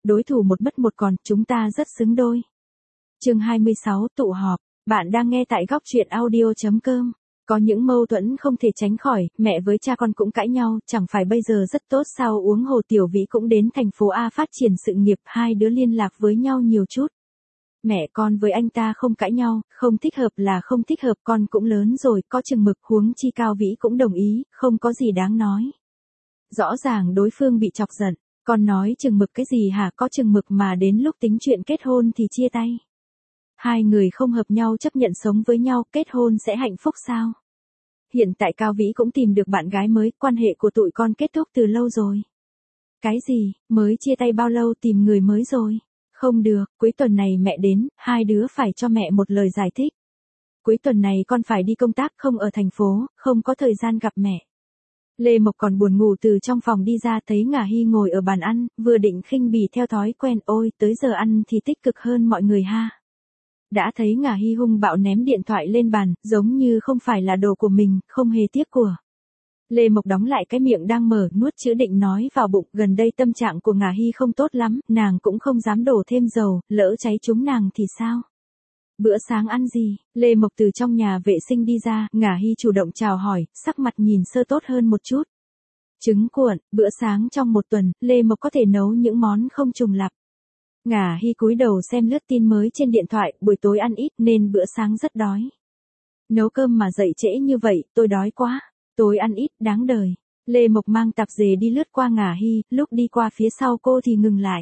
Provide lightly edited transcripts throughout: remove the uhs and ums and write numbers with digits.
đối thủ một mất một còn, chúng ta rất xứng đôi. Chương 26 tụ họp, bạn đang nghe tại góc truyện audio.com. Có những mâu thuẫn không thể tránh khỏi, mẹ với cha con cũng cãi nhau, chẳng phải bây giờ rất tốt sao? Huống hồ Tiểu Vĩ cũng đến thành phố A phát triển sự nghiệp, hai đứa liên lạc với nhau nhiều chút. Mẹ con với anh ta không cãi nhau, không thích hợp là không thích hợp, con cũng lớn rồi, có chừng mực, huống chi Cao Vĩ cũng đồng ý, không có gì đáng nói. Rõ ràng đối phương bị chọc giận, con nói chừng mực cái gì hả? Có chừng mực mà đến lúc tính chuyện kết hôn thì chia tay. Hai người không hợp nhau chấp nhận sống với nhau, kết hôn sẽ hạnh phúc sao? Hiện tại Cao Vĩ cũng tìm được bạn gái mới, quan hệ của tụi con kết thúc từ lâu rồi. Cái gì, mới chia tay bao lâu tìm người mới rồi? Không được, cuối tuần này mẹ đến, hai đứa phải cho mẹ một lời giải thích. Cuối tuần này con phải đi công tác, không ở thành phố, không có thời gian gặp mẹ. Lê Mộc còn buồn ngủ từ trong phòng đi ra, thấy Ngả Hy ngồi ở bàn ăn, vừa định khinh bỉ theo thói quen, ôi tới giờ ăn thì tích cực hơn mọi người ha. Đã thấy Ngả Hy hung bạo ném điện thoại lên bàn, giống như không phải là đồ của mình, không hề tiếc của. Lê Mộc đóng lại cái miệng đang mở, nuốt chữ định nói vào bụng, gần đây tâm trạng của Ngả Hy không tốt lắm, nàng cũng không dám đổ thêm dầu, lỡ cháy trúng nàng thì sao? Bữa sáng ăn gì? Lê Mộc từ trong nhà vệ sinh đi ra, Ngả Hy chủ động chào hỏi, sắc mặt nhìn sơ tốt hơn một chút. Trứng cuộn, bữa sáng trong một tuần, Lê Mộc có thể nấu những món không trùng lặp. Ngả Hy cúi đầu xem lướt tin mới trên điện thoại, buổi tối ăn ít nên bữa sáng rất đói. Nấu cơm mà dậy trễ như vậy, tôi đói quá. Tối ăn ít, đáng đời. Lê Mộc mang tạp dề đi lướt qua Ngả Hy, lúc đi qua phía sau cô thì ngừng lại.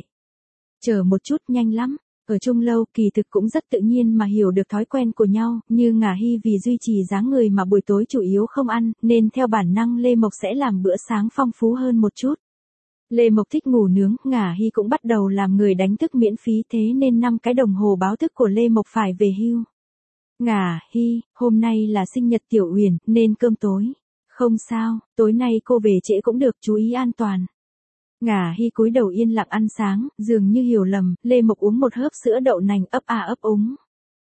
Chờ một chút, nhanh lắm. Ở chung lâu, kỳ thực cũng rất tự nhiên mà hiểu được thói quen của nhau, như Ngả Hy vì duy trì dáng người mà buổi tối chủ yếu không ăn, nên theo bản năng Lê Mộc sẽ làm bữa sáng phong phú hơn một chút. Lê Mộc thích ngủ nướng, Ngả Hy cũng bắt đầu làm người đánh thức miễn phí, thế nên 5 cái đồng hồ báo thức của Lê Mộc phải về hưu. Ngả Hy, hôm nay là sinh nhật Tiểu Uyển, nên cơm tối. Không sao, tối nay cô về trễ cũng được, chú ý an toàn. Ngả Hy cúi đầu yên lặng ăn sáng, dường như hiểu lầm, Lê Mộc uống một hớp sữa đậu nành ấp a ấp úng.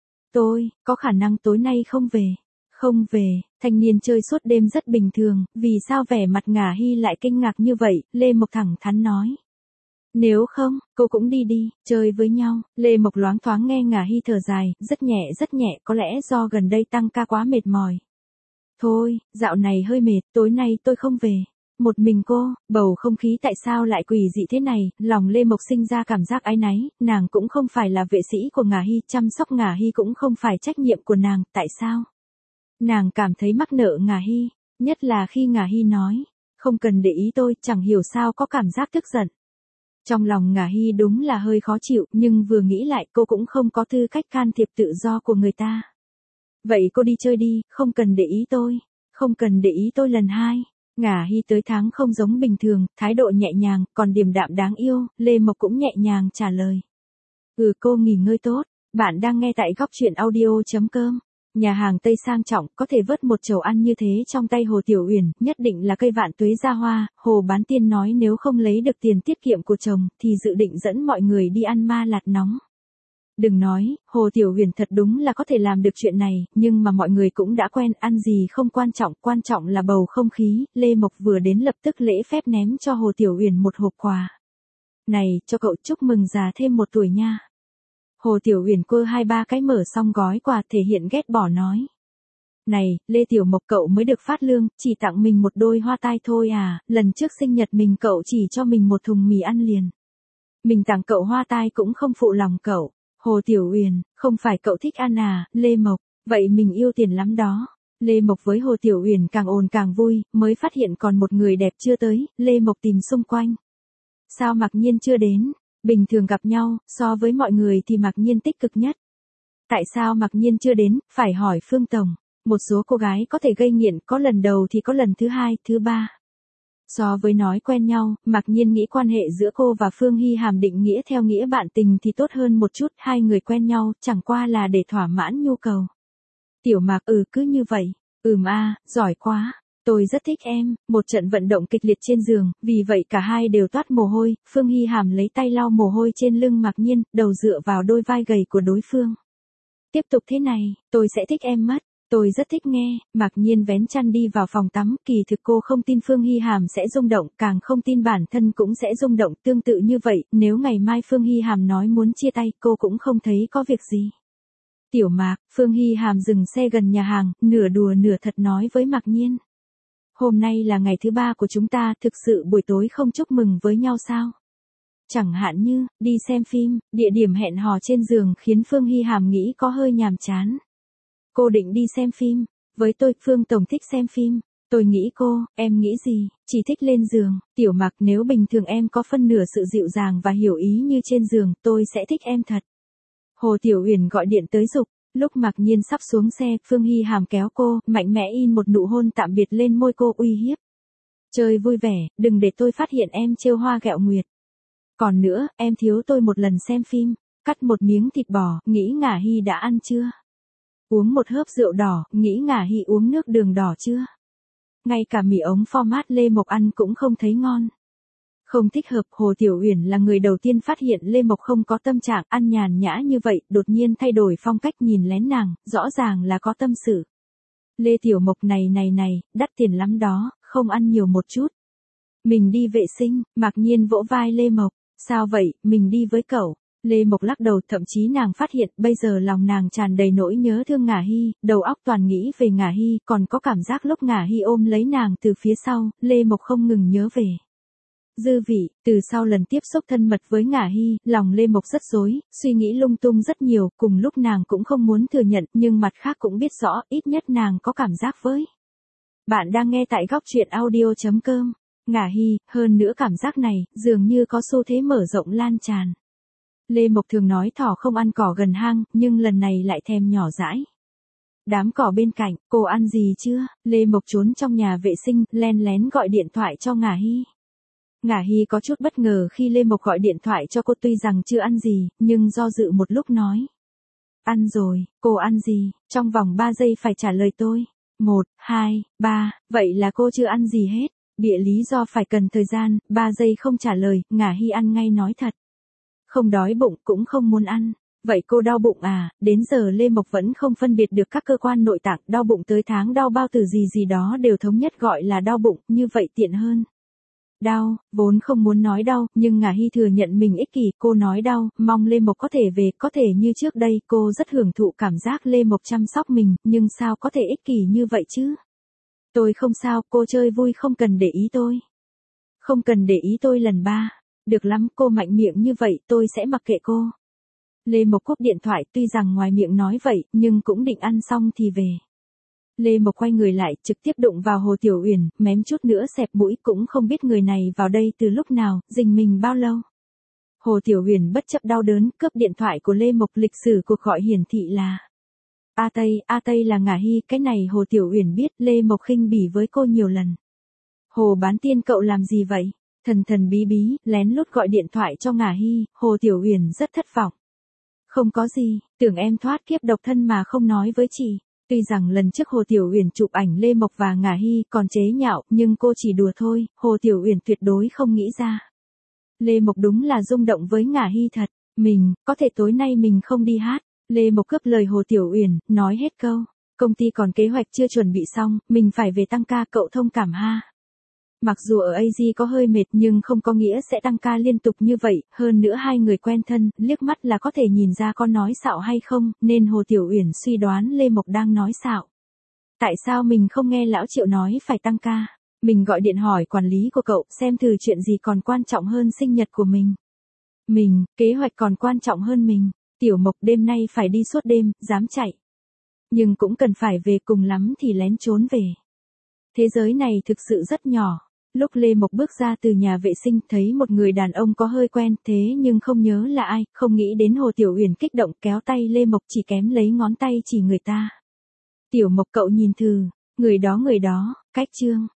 Tôi, có khả năng tối nay không về. Không về, thanh niên chơi suốt đêm rất bình thường, vì sao vẻ mặt Ngả Hy lại kinh ngạc như vậy? Lê Mộc thẳng thắn nói. Nếu không, cô cũng đi đi, chơi với nhau. Lê Mộc loáng thoáng nghe Ngả Hy thở dài, rất nhẹ, có lẽ do gần đây tăng ca quá mệt mỏi. Thôi, dạo này hơi mệt, tối nay tôi không về. Một mình cô, bầu không khí tại sao lại quỷ dị thế này? Lòng Lê Mộc sinh ra cảm giác áy náy, nàng cũng không phải là vệ sĩ của Ngả Hy, chăm sóc Ngả Hy cũng không phải trách nhiệm của nàng, tại sao? Nàng cảm thấy mắc nợ Ngả Hy, nhất là khi Ngả Hy nói, không cần để ý tôi, chẳng hiểu sao có cảm giác tức giận. Trong lòng Ngả Hy đúng là hơi khó chịu, nhưng vừa nghĩ lại cô cũng không có tư cách can thiệp tự do của người ta. Vậy cô đi chơi đi, không cần để ý tôi. Không cần để ý tôi lần hai. Ngả Hy tới tháng không giống bình thường, thái độ nhẹ nhàng, còn điềm đạm đáng yêu, Lê Mộc cũng nhẹ nhàng trả lời. Cô nghỉ ngơi tốt, bạn đang nghe tại góc truyện audio.com. Nhà hàng Tây sang trọng, có thể vớt một chầu ăn như thế trong tay Hồ Tiểu Uyển, nhất định là cây vạn tuế ra hoa. Hồ Bán Tiên nói nếu không lấy được tiền tiết kiệm của chồng, thì dự định dẫn mọi người đi ăn ma lạt nóng. Đừng nói, Hồ Tiểu Uyển thật đúng là có thể làm được chuyện này, nhưng mà mọi người cũng đã quen, ăn gì không quan trọng là bầu không khí. Lê Mộc vừa đến lập tức lễ phép ném cho Hồ Tiểu Uyển một hộp quà. Này, cho cậu chúc mừng già thêm 1 tuổi nha. Hồ Tiểu Uyển quơ 2-3 cái mở xong gói quà, thể hiện ghét bỏ nói. Này, Lê Tiểu Mộc, cậu mới được phát lương, chỉ tặng mình một đôi hoa tai thôi à? Lần trước sinh nhật mình cậu chỉ cho mình một thùng mì ăn liền. Mình tặng cậu hoa tai cũng không phụ lòng cậu. Hồ Tiểu Uyển, không phải cậu thích ăn à? Lê Mộc, vậy mình yêu tiền lắm đó. Lê Mộc với Hồ Tiểu Uyển càng ồn càng vui, mới phát hiện còn một người đẹp chưa tới, Lê Mộc tìm xung quanh. Sao Mạc Nhiên chưa đến? Bình thường gặp nhau, so với mọi người thì Mạc Nhiên tích cực nhất. Tại sao Mạc Nhiên chưa đến? Phải hỏi Phương Tổng. Một số cô gái có thể gây nghiện, có lần đầu thì có lần thứ 2, thứ 3. So với nói quen nhau, Mạc Nhiên nghĩ quan hệ giữa cô và Phương Hy Hàm định nghĩa theo nghĩa bạn tình thì tốt hơn một chút, hai người quen nhau, chẳng qua là để thỏa mãn nhu cầu. Tiểu Mạc, cứ như vậy. Giỏi quá. Tôi rất thích em. Một trận vận động kịch liệt trên giường, vì vậy cả hai đều toát mồ hôi. Phương Hy Hàm lấy tay lau mồ hôi trên lưng Mạc Nhiên, đầu dựa vào đôi vai gầy của đối phương. Tiếp tục thế này, tôi sẽ thích em mất. Tôi rất thích nghe. Mạc Nhiên vén chăn đi vào phòng tắm, kỳ thực cô không tin Phương Hy Hàm sẽ rung động, càng không tin bản thân cũng sẽ rung động, tương tự như vậy, nếu ngày mai Phương Hy Hàm nói muốn chia tay, cô cũng không thấy có việc gì. Tiểu Mạc, Phương Hy Hàm dừng xe gần nhà hàng, nửa đùa nửa thật nói với Mạc Nhiên. Hôm nay là ngày thứ 3 của chúng ta, thực sự buổi tối không chúc mừng với nhau sao? Chẳng hạn như, đi xem phim, địa điểm hẹn hò trên giường khiến Phương Hy Hàm nghĩ có hơi nhàm chán. Cô định đi xem phim, với tôi, Phương Tổng thích xem phim. Tôi nghĩ cô, em nghĩ gì, chỉ thích lên giường. Tiểu Mạc, nếu bình thường em có phân nửa sự dịu dàng và hiểu ý như trên giường, tôi sẽ thích em thật. Hồ Tiểu Uyển gọi điện tới giục. Lúc Mạc Nhiên sắp xuống xe, Phương Hy Hàm kéo cô, mạnh mẽ in một nụ hôn tạm biệt lên môi cô, uy hiếp. Chơi vui vẻ, đừng để tôi phát hiện em trêu hoa ghẹo nguyệt. Còn nữa, em thiếu tôi một lần xem phim. Cắt một miếng thịt bò, nghĩ Ngả Hy đã ăn chưa? Uống một hớp rượu đỏ, nghĩ Ngả Hy uống nước đường đỏ chưa? Ngay cả mì ống format Lê Mộc ăn cũng không thấy ngon. Không thích hợp. Hồ Tiểu Uyển là người đầu tiên phát hiện Lê Mộc không có tâm trạng ăn nhàn nhã như vậy, đột nhiên thay đổi phong cách nhìn lén nàng, rõ ràng là có tâm sự. Lê Tiểu Mộc này, đắt tiền lắm đó, không ăn nhiều một chút. Mình đi vệ sinh. Mạc Nhiên vỗ vai Lê Mộc. Sao vậy, mình đi với cậu. Lê Mộc lắc đầu, thậm chí nàng phát hiện bây giờ lòng nàng tràn đầy nỗi nhớ thương Ngả Hy, đầu óc toàn nghĩ về Ngả Hy, còn có cảm giác lúc Ngả Hy ôm lấy nàng từ phía sau, Lê Mộc không ngừng nhớ về. Dư vị, từ sau lần tiếp xúc thân mật với Ngả Hy, lòng Lê Mộc rất rối, suy nghĩ lung tung rất nhiều, cùng lúc nàng cũng không muốn thừa nhận, nhưng mặt khác cũng biết rõ, ít nhất nàng có cảm giác với. Bạn đang nghe tại góc truyện audio.com. Ngả Hy, hơn nữa cảm giác này, dường như có xu thế mở rộng lan tràn. Lê Mộc thường nói thỏ không ăn cỏ gần hang, nhưng lần này lại thèm nhỏ dãi. Đám cỏ bên cạnh, cô ăn gì chưa? Lê Mộc trốn trong nhà vệ sinh, len lén gọi điện thoại cho Ngả Hy. Ngả Hy có chút bất ngờ khi Lê Mộc gọi điện thoại cho cô, tuy rằng chưa ăn gì, nhưng do dự một lúc nói. Ăn rồi. Cô ăn gì? Trong vòng 3 giây phải trả lời tôi. 1, 2, 3, vậy là cô chưa ăn gì hết. Bịa lý do phải cần thời gian, 3 giây không trả lời, Ngả Hy ăn ngay nói thật. Không đói bụng, cũng không muốn ăn. Vậy cô đau bụng à? Đến giờ Lê Mộc vẫn không phân biệt được các cơ quan nội tạng, đau bụng tới tháng đau bao tử gì đó đều thống nhất gọi là đau bụng, như vậy tiện hơn. Đau, vốn không muốn nói đau, nhưng Ngả Hy thừa nhận mình ích kỷ, cô nói đau, mong Lê Mộc có thể về, có thể như trước đây, cô rất hưởng thụ cảm giác Lê Mộc chăm sóc mình, nhưng sao có thể ích kỷ như vậy chứ? Tôi không sao, cô chơi vui không cần để ý tôi. Không cần để ý tôi lần 3. Được lắm, cô mạnh miệng như vậy, tôi sẽ mặc kệ cô. Lê Mộc cúp điện thoại, tuy rằng ngoài miệng nói vậy, nhưng cũng định ăn xong thì về. Lê Mộc quay người lại, trực tiếp đụng vào Hồ Tiểu Uyển, mém chút nữa xẹp mũi, cũng không biết người này vào đây từ lúc nào, rình mình bao lâu. Hồ Tiểu Uyển bất chấp đau đớn, cướp điện thoại của Lê Mộc, lịch sử cuộc gọi hiển thị là A Tây là Ngả Hy, cái này Hồ Tiểu Uyển biết, Lê Mộc khinh bỉ với cô nhiều lần. Hồ bán tiên cậu làm gì vậy? Thần bí, lén lút gọi điện thoại cho Ngả Hy, Hồ Tiểu Uyển rất thất vọng. Không có gì, tưởng em thoát kiếp độc thân mà không nói với chị. Tuy rằng lần trước Hồ Tiểu Uyển chụp ảnh Lê Mộc và Ngả Hy còn chế nhạo, nhưng cô chỉ đùa thôi, Hồ Tiểu Uyển tuyệt đối không nghĩ ra. Lê Mộc đúng là rung động với Ngả Hy thật, có thể tối nay mình không đi hát. Lê Mộc cướp lời Hồ Tiểu Uyển, nói hết câu, công ty còn kế hoạch chưa chuẩn bị xong, mình phải về tăng ca, cậu thông cảm ha. Mặc dù ở AG có hơi mệt nhưng không có nghĩa sẽ tăng ca liên tục như vậy, hơn nữa hai người quen thân, liếc mắt là có thể nhìn ra có nói xạo hay không, nên Hồ Tiểu Uyển suy đoán Lê Mộc đang nói xạo. Tại sao mình không nghe lão Triệu nói phải tăng ca? Mình gọi điện hỏi quản lý của cậu xem thử chuyện gì còn quan trọng hơn sinh nhật của mình. Kế hoạch còn quan trọng hơn mình. Tiểu Mộc đêm nay phải đi suốt đêm, dám chạy. Nhưng cũng cần phải về, cùng lắm thì lén trốn về. Thế giới này thực sự rất nhỏ. Lúc Lê Mộc bước ra từ nhà vệ sinh, thấy một người đàn ông có hơi quen, thế nhưng không nhớ là ai, không nghĩ đến Hồ Tiểu Uyển kích động kéo tay Lê Mộc, chỉ kém lấy ngón tay chỉ người ta. Tiểu Mộc cậu nhìn thử, người đó, cách Trương.